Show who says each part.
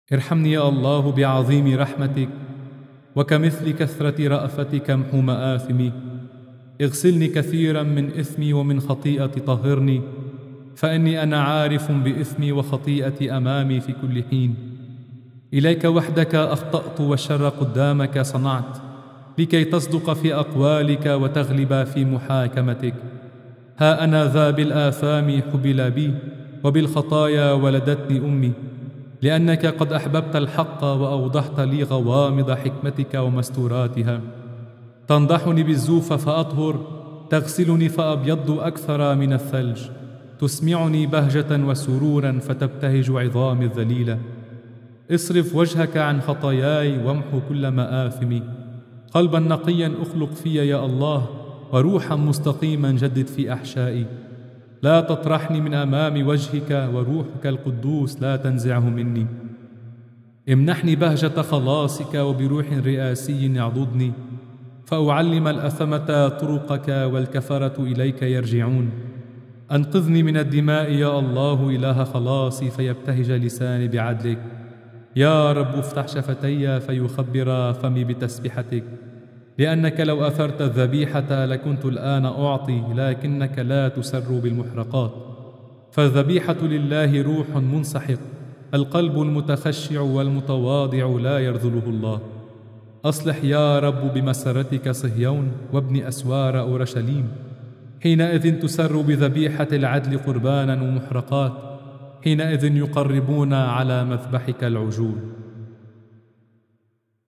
Speaker 1: ارحمني يا الله بعظيم رحمتك، وكمثل كثرة رأفتك امحو مآثمي. اغسلني كثيرا من إثمي ومن خطيئتي طهرني، فإني أنا عارف بإثمي وخطيئتي أمامي في كل حين. إليك وحدك أخطأت والشر قدامك صنعت، لكي تصدق في أقوالك وتغلب في محاكمتك. ها أنا ذا بالآثام حبل بي، وبالخطايا ولدتني أمي، لأنك قد أحببت الحق وأوضحت لي غوامض حكمتك ومستوراتها. تنضحني بالزوف فأطهر، تغسلني فأبيض أكثر من الثلج، تسمعني بهجة وسرورا فتبتهج عظامي الذليلة. اصرف وجهك عن خطاياي وامحو كل مآثمي. قلبا نقيا أخلق في يا الله، وروحا مستقيما جدد في أحشائي. لا تطرحني من أمام وجهك، وروحك القدوس لا تنزعه مني. امنحني بهجة خلاصك، وبروح رئاسي يعضدني، فأعلم الأثمة طرقك والكفرة إليك يرجعون. أنقذني من الدماء يا الله إله خلاصي، فيبتهج لساني بعدلك. يا رب افتح شفتي فيخبر فمي بتسبحتك، لأنك لو أثرت الذبيحة لكنت الآن أعطي، لكنك لا تسر بالمحرقات. فالذبيحة لله روح منسحق، القلب المتخشع والمتواضع لا يرذله الله. أصلح يا رب بمسرتك صهيون، وابن أسوار أورشليم. حينئذ تسر بذبيحة العدل قربانا ومحرقات، حينئذ يقربون على مذبحك العجول.